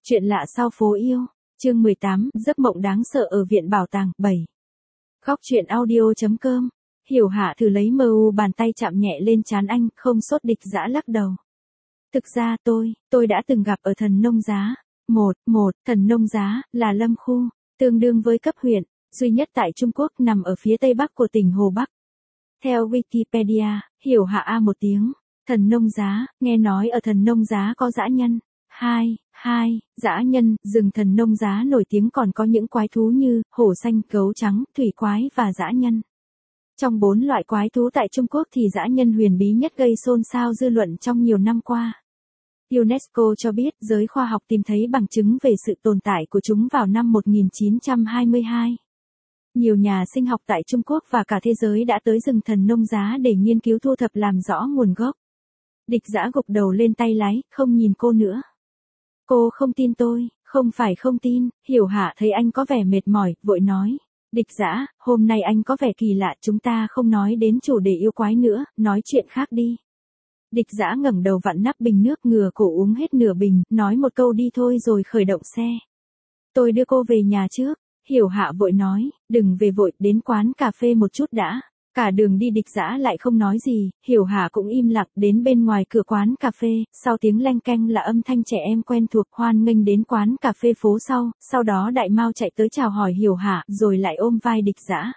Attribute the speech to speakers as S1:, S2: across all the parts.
S1: Chuyện lạ sau phố yêu, chương 18, giấc mộng đáng sợ ở viện bảo tàng, 7. Góc truyện audio.com. Hiểu Hạ thử lấy MU bàn tay chạm nhẹ lên trán anh, không sốt. Địch Dã lắc đầu. Thực ra tôi đã từng gặp ở Thần Nông Giá. Thần Nông Giá, là lâm khu, tương đương với cấp huyện, duy nhất tại Trung Quốc, nằm ở phía tây bắc của tỉnh Hồ Bắc. Theo Wikipedia, Hiểu Hạ a một tiếng. Thần Nông Giá, nghe nói ở Thần Nông Giá có dã nhân. Dã nhân, rừng Thần Nông Giá nổi tiếng còn có những quái thú như hổ xanh, gấu trắng, thủy quái và dã nhân. Trong 4 loại quái thú tại Trung Quốc thì dã nhân huyền bí nhất, gây xôn xao dư luận trong nhiều năm qua. UNESCO cho biết giới khoa học tìm thấy bằng chứng về sự tồn tại của chúng vào năm 1922. Nhiều nhà sinh học tại Trung Quốc và cả thế giới đã tới rừng Thần Nông Giá để nghiên cứu thu thập làm rõ nguồn gốc. Địch Dã gục đầu lên tay lái, không nhìn cô nữa. Cô không tin tôi, không phải không tin. Hiểu Hạ thấy anh có vẻ mệt mỏi, vội nói. Địch Dã, hôm nay anh có vẻ kỳ lạ, chúng ta không nói đến chủ đề yêu quái nữa, nói chuyện khác đi. Địch Dã ngẩng đầu vặn nắp bình nước, ngửa cổ uống hết nửa bình, nói một câu đi thôi rồi khởi động xe. Tôi đưa cô về nhà trước. Hiểu Hạ vội nói, đừng về vội, đến quán cà phê một chút đã. Cả đường đi Địch Dã lại không nói gì, Hiểu Hạ cũng im lặng. Đến bên ngoài cửa quán cà phê, sau tiếng leng keng là âm thanh trẻ em quen thuộc hoan nghênh đến quán cà phê phố sau đó Đại Mao chạy tới chào hỏi Hiểu Hạ, rồi lại ôm vai Địch Dã.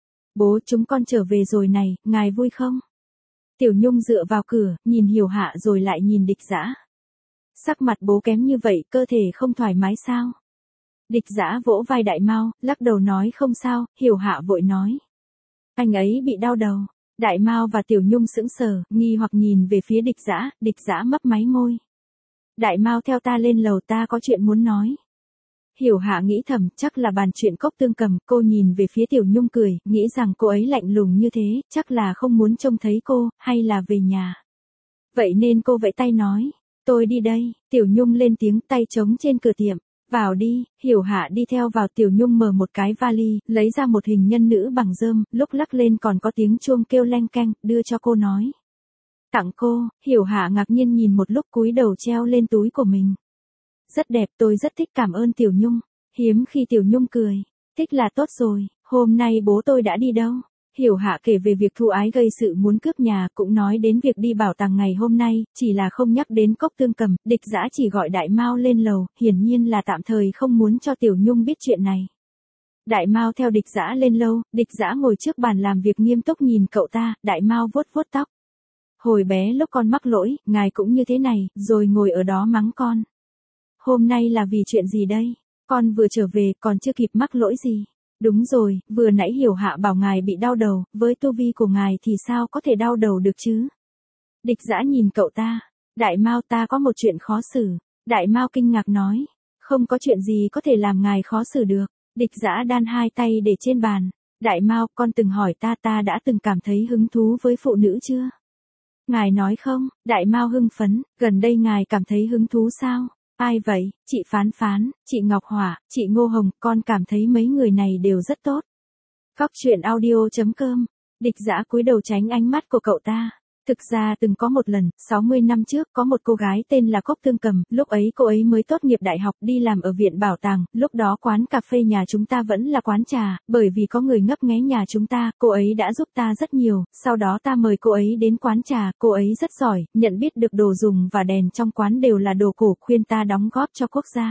S1: Bố, chúng con trở về rồi này, ngài vui không? Tiểu Nhung dựa vào cửa, nhìn Hiểu Hạ rồi lại nhìn Địch Dã. Sắc mặt bố kém như vậy, cơ thể không thoải mái sao? Địch Dã vỗ vai Đại Mao, lắc đầu nói không sao. Hiểu Hạ vội nói. Anh ấy bị đau đầu. Đại Mao và Tiểu Nhung sững sờ, nghi hoặc nhìn về phía Địch Dã mấp máy môi. Đại Mao, theo ta lên lầu, ta có chuyện muốn nói. Hiểu Hạ nghĩ thầm, chắc là bàn chuyện Cốc Tương Cầm. Cô nhìn về phía Tiểu Nhung cười, nghĩ rằng cô ấy lạnh lùng như thế, chắc là không muốn trông thấy cô, hay là về nhà. Vậy nên cô vẫy tay nói, tôi đi đây. Tiểu Nhung lên tiếng, tay trống trên cửa tiệm. Vào đi. Hiểu Hạ đi theo vào. Tiểu Nhung mở một cái vali, lấy ra một hình nhân nữ bằng rơm, lúc lắc lên còn có tiếng chuông kêu leng keng, đưa cho cô nói. Tặng cô. Hiểu Hạ ngạc nhiên nhìn một lúc, cúi đầu treo lên túi của mình. Rất đẹp, tôi rất thích, cảm ơn Tiểu Nhung. Hiếm khi Tiểu Nhung cười. Thích là tốt rồi, hôm nay bố tôi đã đi đâu? Hiểu Hạ kể về việc Thu Ái gây sự muốn cướp nhà, cũng nói đến việc đi bảo tàng ngày hôm nay, chỉ là không nhắc đến Cốc Tương Cầm. Địch Dã chỉ gọi Đại Mao lên lầu, hiển nhiên là tạm thời không muốn cho Tiểu Nhung biết chuyện này. Đại Mao theo Địch Dã lên lầu, Địch Dã ngồi trước bàn làm việc nghiêm túc nhìn cậu ta. Đại Mao vuốt vuốt tóc. Hồi bé lúc con mắc lỗi, ngài cũng như thế này, rồi ngồi ở đó mắng con. Hôm nay là vì chuyện gì đây? Con vừa trở về, còn chưa kịp mắc lỗi gì. Đúng rồi, vừa nãy Hiểu Hạ bảo ngài bị đau đầu, với tu vi của ngài thì sao có thể đau đầu được chứ? Địch Dã nhìn cậu ta. Đại Mao, ta có một chuyện khó xử. Đại Mao kinh ngạc nói. Không có chuyện gì có thể làm ngài khó xử được. Địch Dã đan hai tay để trên bàn. Đại Mao, con từng hỏi ta đã từng cảm thấy hứng thú với phụ nữ chưa? Ngài nói không? Đại Mao hưng phấn, gần đây ngài cảm thấy hứng thú sao? Ai vậy? Chị Phán Phán, chị Ngọc Hỏa, chị Ngô Hồng, con cảm thấy mấy người này đều rất tốt. Góc truyện audio.com. Địch Dã cúi đầu tránh ánh mắt của cậu ta. Thực ra từng có một lần, 60 năm trước, có một cô gái tên là Cốc Tương Cầm, lúc ấy cô ấy mới tốt nghiệp đại học, đi làm ở viện bảo tàng, lúc đó quán cà phê nhà chúng ta vẫn là quán trà, bởi vì có người ngấp nghé nhà chúng ta, cô ấy đã giúp ta rất nhiều, sau đó ta mời cô ấy đến quán trà, cô ấy rất giỏi, nhận biết được đồ dùng và đèn trong quán đều là đồ cổ, khuyên ta đóng góp cho quốc gia.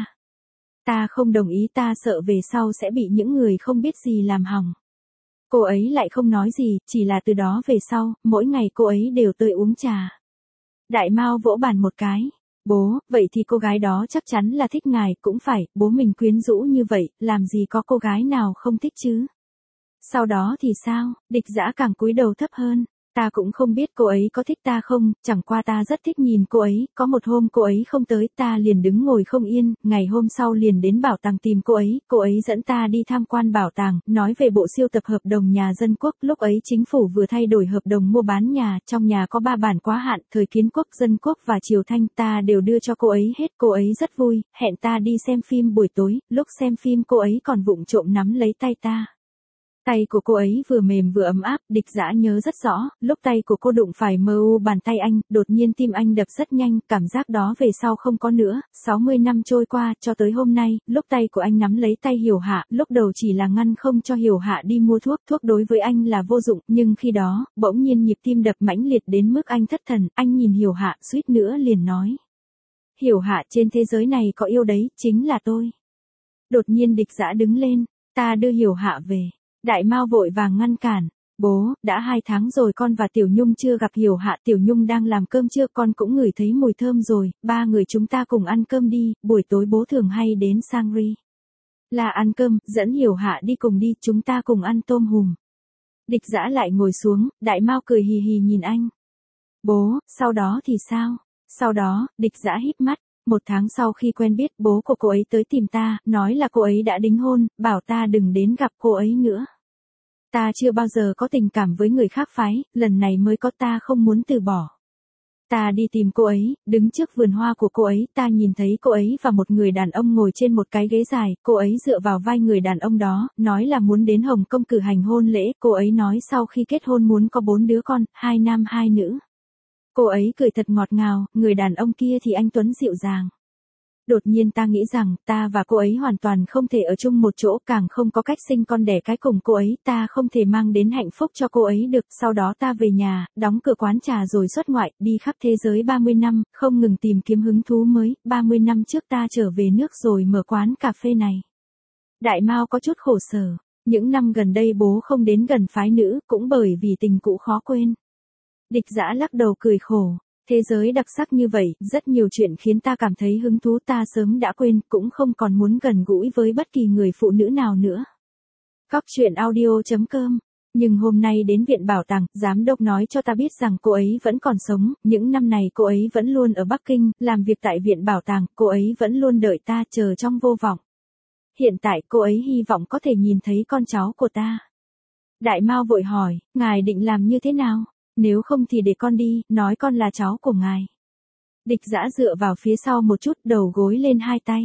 S1: Ta không đồng ý, ta sợ về sau sẽ bị những người không biết gì làm hỏng. Cô ấy lại không nói gì, chỉ là từ đó về sau, mỗi ngày cô ấy đều tới uống trà. Đại Mao vỗ bàn một cái. Bố, vậy thì cô gái đó chắc chắn là thích ngài, cũng phải, bố mình quyến rũ như vậy, làm gì có cô gái nào không thích chứ? Sau đó thì sao? Địch Dã càng cúi đầu thấp hơn. Ta cũng không biết cô ấy có thích ta không, chẳng qua ta rất thích nhìn cô ấy, có một hôm cô ấy không tới, ta liền đứng ngồi không yên, ngày hôm sau liền đến bảo tàng tìm cô ấy dẫn ta đi tham quan bảo tàng, nói về bộ siêu tập hợp đồng nhà dân quốc, lúc ấy chính phủ vừa thay đổi hợp đồng mua bán nhà, trong nhà có 3 bản quá hạn, thời Kiến Quốc, Dân Quốc và Triều Thanh, ta đều đưa cho cô ấy hết, cô ấy rất vui, hẹn ta đi xem phim buổi tối, lúc xem phim cô ấy còn vụng trộm nắm lấy tay ta. Tay của cô ấy vừa mềm vừa ấm áp, Địch Dã nhớ rất rõ, lúc tay của cô đụng phải bàn tay anh, đột nhiên tim anh đập rất nhanh, cảm giác đó về sau không có nữa, 60 năm trôi qua, cho tới hôm nay, lúc tay của anh nắm lấy tay Hiểu Hạ, lúc đầu chỉ là ngăn không cho Hiểu Hạ đi mua thuốc, thuốc đối với anh là vô dụng, nhưng khi đó, bỗng nhiên nhịp tim đập mãnh liệt đến mức anh thất thần, anh nhìn Hiểu Hạ, suýt nữa liền nói. Hiểu Hạ, trên thế giới này có yêu đấy, chính là tôi. Đột nhiên Địch Dã đứng lên, ta đưa Hiểu Hạ về. Đại Mao vội vàng ngăn cản, bố, đã 2 tháng rồi con và Tiểu Nhung chưa gặp Hiểu Hạ, Tiểu Nhung đang làm cơm trưa con cũng ngửi thấy mùi thơm rồi, 3 người chúng ta cùng ăn cơm đi, buổi tối bố thường hay đến Sangri. Là ăn cơm, dẫn Hiểu Hạ đi cùng đi, chúng ta cùng ăn tôm hùm. Địch Dã lại ngồi xuống, Đại Mao cười hì hì nhìn anh. Bố, sau đó thì sao? Sau đó, Địch Dã híp mắt. 1 tháng sau khi quen biết, bố của cô ấy tới tìm ta, nói là cô ấy đã đính hôn, bảo ta đừng đến gặp cô ấy nữa. Ta chưa bao giờ có tình cảm với người khác phái, lần này mới có, ta không muốn từ bỏ. Ta đi tìm cô ấy, đứng trước vườn hoa của cô ấy, ta nhìn thấy cô ấy và một người đàn ông ngồi trên một cái ghế dài, cô ấy dựa vào vai người đàn ông đó, nói là muốn đến Hồng Kông cử hành hôn lễ, cô ấy nói sau khi kết hôn muốn có 4 đứa con, 2 nam 2 nữ. Cô ấy cười thật ngọt ngào, người đàn ông kia thì anh tuấn dịu dàng. Đột nhiên ta nghĩ rằng, ta và cô ấy hoàn toàn không thể ở chung một chỗ, càng không có cách sinh con đẻ cái cùng cô ấy, ta không thể mang đến hạnh phúc cho cô ấy được. Sau đó ta về nhà, đóng cửa quán trà rồi xuất ngoại, đi khắp thế giới 30 năm, không ngừng tìm kiếm hứng thú mới, 30 năm trước ta trở về nước rồi mở quán cà phê này. Đại Mao có chút khổ sở, những năm gần đây bố không đến gần phái nữ, cũng bởi vì tình cũ khó quên. Địch Dã lắc đầu cười khổ. Thế giới đặc sắc như vậy, rất nhiều chuyện khiến ta cảm thấy hứng thú, ta sớm đã quên, cũng không còn muốn gần gũi với bất kỳ người phụ nữ nào nữa. Góc truyện audio.com. Nhưng hôm nay đến viện bảo tàng, giám đốc nói cho ta biết rằng cô ấy vẫn còn sống, những năm này cô ấy vẫn luôn ở Bắc Kinh, làm việc tại viện bảo tàng, cô ấy vẫn luôn đợi ta, chờ trong vô vọng. Hiện tại cô ấy hy vọng có thể nhìn thấy con cháu của ta. Đại Mao vội hỏi, ngài định làm như thế nào? Nếu không thì để con đi, nói con là cháu của ngài. Địch Dã dựa vào phía sau một chút, đầu gối lên 2 tay.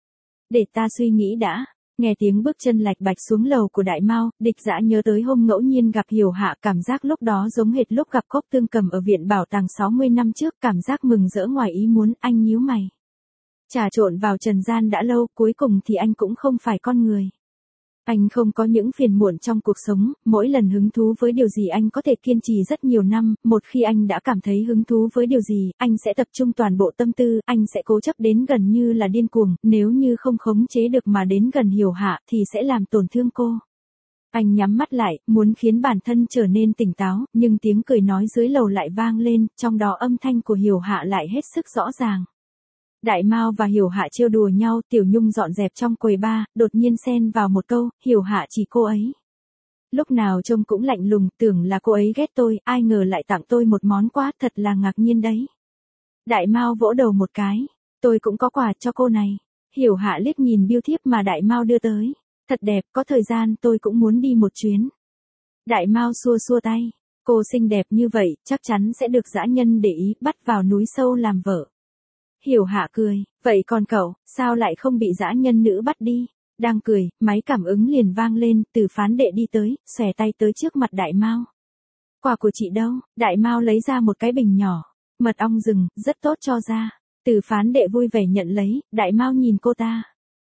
S1: Để ta suy nghĩ đã. Nghe tiếng bước chân lạch bạch xuống lầu của Đại Mao, Địch Dã nhớ tới hôm ngẫu nhiên gặp Hiểu Hạ, cảm giác lúc đó giống hệt lúc gặp Cốc Tương Cầm ở viện bảo tàng 60 năm trước, cảm giác mừng rỡ ngoài ý muốn, anh nhíu mày. Trà trộn vào trần gian đã lâu, cuối cùng thì anh cũng không phải con người. Anh không có những phiền muộn trong cuộc sống, mỗi lần hứng thú với điều gì anh có thể kiên trì rất nhiều năm, một khi anh đã cảm thấy hứng thú với điều gì, anh sẽ tập trung toàn bộ tâm tư, anh sẽ cố chấp đến gần như là điên cuồng, nếu như không khống chế được mà đến gần Hiểu Hạ thì sẽ làm tổn thương cô. Anh nhắm mắt lại, muốn khiến bản thân trở nên tỉnh táo, nhưng tiếng cười nói dưới lầu lại vang lên, trong đó âm thanh của Hiểu Hạ lại hết sức rõ ràng. Đại Mao và Hiểu Hạ trêu đùa nhau, Tiểu Nhung dọn dẹp trong quầy bar, đột nhiên xen vào một câu, Hiểu Hạ chỉ cô ấy. Lúc nào trông cũng lạnh lùng, tưởng là cô ấy ghét tôi, ai ngờ lại tặng tôi một món quà, thật là ngạc nhiên đấy. Đại Mao vỗ đầu một cái, tôi cũng có quà cho cô này. Hiểu Hạ liếc nhìn bưu thiếp mà Đại Mao đưa tới, thật đẹp, có thời gian tôi cũng muốn đi một chuyến. Đại Mao xua xua tay, cô xinh đẹp như vậy, chắc chắn sẽ được dã nhân để ý, bắt vào núi sâu làm vợ. Hiểu Hạ cười, vậy còn cậu, sao lại không bị dã nhân nữ bắt đi? Đang cười, máy cảm ứng liền vang lên, Từ Phán Đệ đi tới, xòe tay tới trước mặt Đại Mao. Quà của chị đâu? Đại Mao lấy ra một cái bình nhỏ, mật ong rừng, rất tốt cho da. Từ Phán Đệ vui vẻ nhận lấy, Đại Mao nhìn cô ta.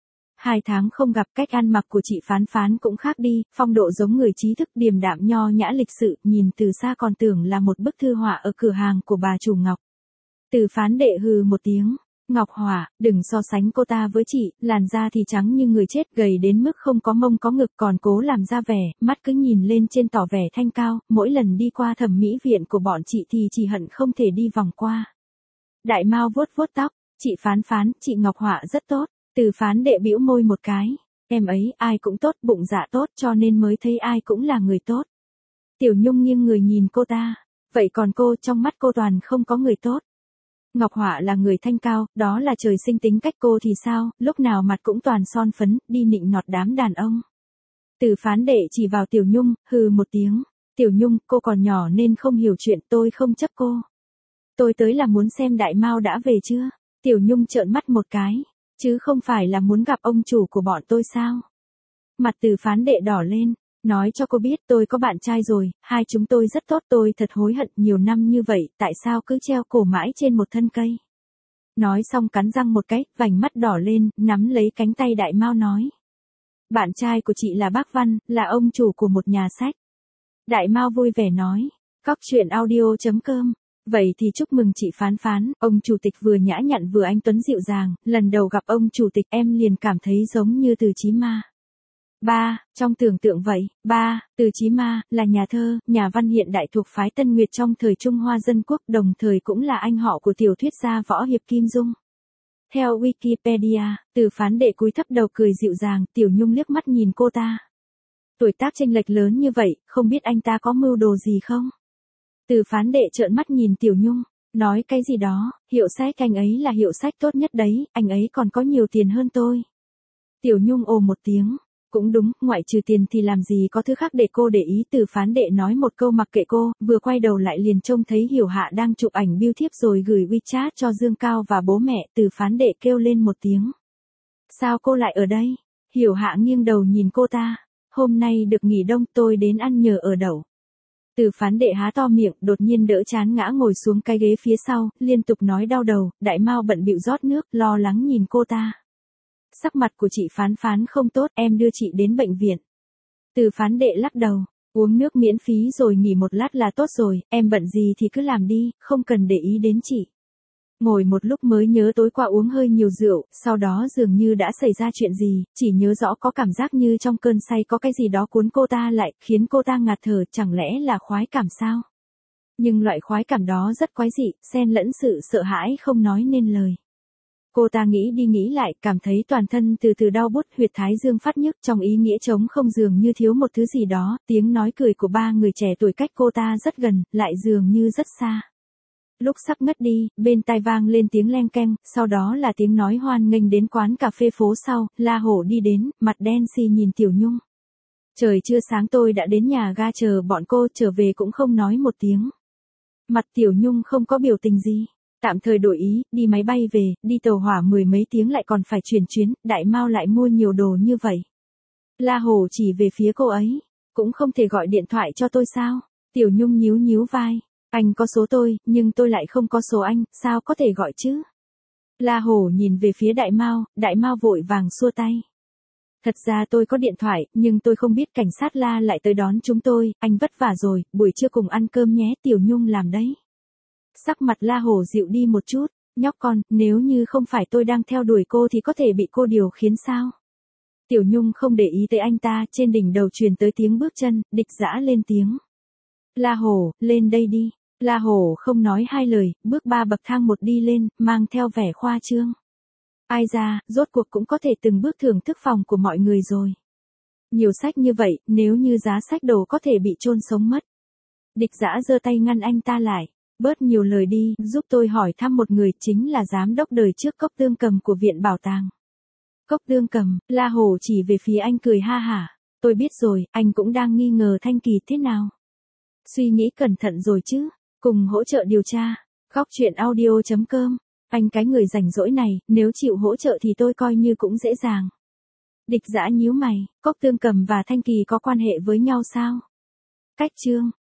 S1: 2 tháng không gặp, cách ăn mặc của chị Phán Phán cũng khác đi, phong độ giống người trí thức, điềm đạm nho nhã lịch sự, nhìn từ xa còn tưởng là một bức thư họa ở cửa hàng của bà chủ Ngọc. Từ Phán Đệ hừ một tiếng, Ngọc Hỏa, đừng so sánh cô ta với chị, làn da thì trắng như người chết, gầy đến mức không có mông có ngực, còn cố làm ra vẻ, mắt cứ nhìn lên trên tỏ vẻ thanh cao, mỗi lần đi qua thẩm mỹ viện của bọn chị thì chỉ hận không thể đi vòng qua. Đại Mao vuốt vuốt tóc, chị Phán Phán, chị Ngọc Hỏa rất tốt. Từ Phán Đệ bĩu môi một cái, em ấy ai cũng tốt, bụng dạ tốt cho nên mới thấy ai cũng là người tốt. Tiểu Nhung nghiêng người nhìn cô ta, vậy còn cô, trong mắt cô toàn không có người tốt. Ngọc Họa là người thanh cao, đó là trời sinh, tính cách cô thì sao, lúc nào mặt cũng toàn son phấn, đi nịnh nọt đám đàn ông. Từ Phán Đệ chỉ vào Tiểu Nhung, hừ một tiếng, Tiểu Nhung, cô còn nhỏ nên không hiểu chuyện, tôi không chấp cô. Tôi tới là muốn xem Đại Mao đã về chưa. Tiểu Nhung trợn mắt một cái, chứ không phải là muốn gặp ông chủ của bọn tôi sao. Mặt Từ Phán Đệ đỏ lên, Nói cho cô biết tôi có bạn trai rồi, hai chúng tôi rất tốt, tôi thật hối hận nhiều năm như vậy, tại sao cứ treo cổ mãi trên một thân cây. Nói xong cắn răng một cái, vành mắt đỏ lên, nắm lấy cánh tay Đại Mao nói. Bạn trai của chị là bác Văn, là ông chủ của một nhà sách. Đại Mao vui vẻ nói. Cóc truyện audio.com. Vậy thì chúc mừng chị Phán Phán, ông chủ tịch vừa nhã nhặn vừa anh tuấn dịu dàng, lần đầu gặp ông chủ tịch em liền cảm thấy giống như Từ Chí Ma. Ba, trong tưởng tượng vậy, ba, Từ Chí Ma, là nhà thơ, nhà văn hiện đại thuộc phái Tân Nguyệt trong thời Trung Hoa Dân Quốc, đồng thời cũng là anh họ của tiểu thuyết gia võ hiệp Kim Dung. Theo Wikipedia, Từ Phán Đệ cúi thấp đầu cười dịu dàng, Tiểu Nhung liếc mắt nhìn cô ta. Tuổi tác chênh lệch lớn như vậy, không biết anh ta có mưu đồ gì không? Từ Phán Đệ trợn mắt nhìn Tiểu Nhung, nói cái gì đó, hiệu sách anh ấy là hiệu sách tốt nhất đấy, anh ấy còn có nhiều tiền hơn tôi. Tiểu Nhung ồ một tiếng, cũng đúng, ngoại trừ tiền thì làm gì có thứ khác để cô để ý. Từ Phán Đệ nói một câu mặc kệ cô, vừa quay đầu lại liền trông thấy Hiểu Hạ đang chụp ảnh bưu thiếp rồi gửi WeChat cho Dương Cao và bố mẹ. Từ Phán Đệ kêu lên một tiếng. Sao cô lại ở đây? Hiểu Hạ nghiêng đầu nhìn cô ta. Hôm nay được nghỉ đông, tôi đến ăn nhờ ở đậu. Từ Phán Đệ há to miệng, đột nhiên đỡ chán ngã ngồi xuống cái ghế phía sau, liên tục nói đau đầu. Đại Mao bận bịu rót nước, lo lắng nhìn cô ta. Sắc mặt của chị Phán Phán không tốt, em đưa chị đến bệnh viện. Từ Phán Đệ lắc đầu, uống nước miễn phí rồi nghỉ một lát là tốt rồi, em bận gì thì cứ làm đi, không cần để ý đến chị. Ngồi một lúc mới nhớ tối qua uống hơi nhiều rượu, sau đó dường như đã xảy ra chuyện gì, chỉ nhớ rõ có cảm giác như trong cơn say có cái gì đó cuốn cô ta lại, khiến cô ta ngạt thở, chẳng lẽ là khoái cảm sao? Nhưng loại khoái cảm đó rất quái dị, xen lẫn sự sợ hãi không nói nên lời. Cô ta nghĩ đi nghĩ lại, cảm thấy toàn thân từ từ đau bút, huyệt thái dương phát nhức, trong ý nghĩa trống không dường như thiếu một thứ gì đó, tiếng nói cười của ba người trẻ tuổi cách cô ta rất gần, lại dường như rất xa. Lúc sắp ngất đi, bên tai vang lên tiếng leng keng, sau đó là tiếng nói hoan nghênh đến quán cà phê phố sau, La Hổ đi đến, mặt đen xì nhìn Tiểu Nhung. Trời chưa sáng tôi đã đến nhà ga chờ bọn cô, trở về cũng không nói một tiếng. Mặt Tiểu Nhung không có biểu tình gì. Tạm thời đổi ý, đi máy bay về, đi tàu hỏa mười mấy tiếng lại còn phải chuyển chuyến, Đại Mao lại mua nhiều đồ như vậy. La Hổ chỉ về phía cô ấy, cũng không thể gọi điện thoại cho tôi sao? Tiểu Nhung nhíu nhíu vai, anh có số tôi, nhưng tôi lại không có số anh, sao có thể gọi chứ? La Hổ nhìn về phía Đại Mao vội vàng xua tay. Thật ra tôi có điện thoại, nhưng tôi không biết cảnh sát La lại tới đón chúng tôi, anh vất vả rồi, buổi trưa cùng ăn cơm nhé, Tiểu Nhung làm đấy. Sắc mặt La Hổ dịu đi một chút, nhóc con, nếu như không phải tôi đang theo đuổi cô thì có thể bị cô điều khiến sao? Tiểu Nhung không để ý tới anh ta, trên đỉnh đầu truyền tới tiếng bước chân, Địch Dã lên tiếng. La Hổ, lên đây đi. La Hổ không nói hai lời, bước 3 bậc thang một đi lên, mang theo vẻ khoa trương. Ai ra, rốt cuộc cũng có thể từng bước thưởng thức phòng của mọi người rồi. Nhiều sách như vậy, nếu như giá sách đồ có thể bị chôn sống mất. Địch Dã giơ tay ngăn anh ta lại. Bớt nhiều lời đi, giúp tôi hỏi thăm một người, chính là giám đốc đời trước Cốc Tương Cầm của Viện Bảo tàng. Cốc Tương Cầm, La Hổ chỉ về phía anh cười ha hả. Tôi biết rồi, anh cũng đang nghi ngờ Thanh Kỳ thế nào. Suy nghĩ cẩn thận rồi chứ, cùng hỗ trợ điều tra. Cóc truyện audio.com. Anh cái người rảnh rỗi này, nếu chịu hỗ trợ thì tôi coi như cũng dễ dàng. Địch Dã nhíu mày, Cốc Tương Cầm và Thanh Kỳ có quan hệ với nhau sao? Cách chương.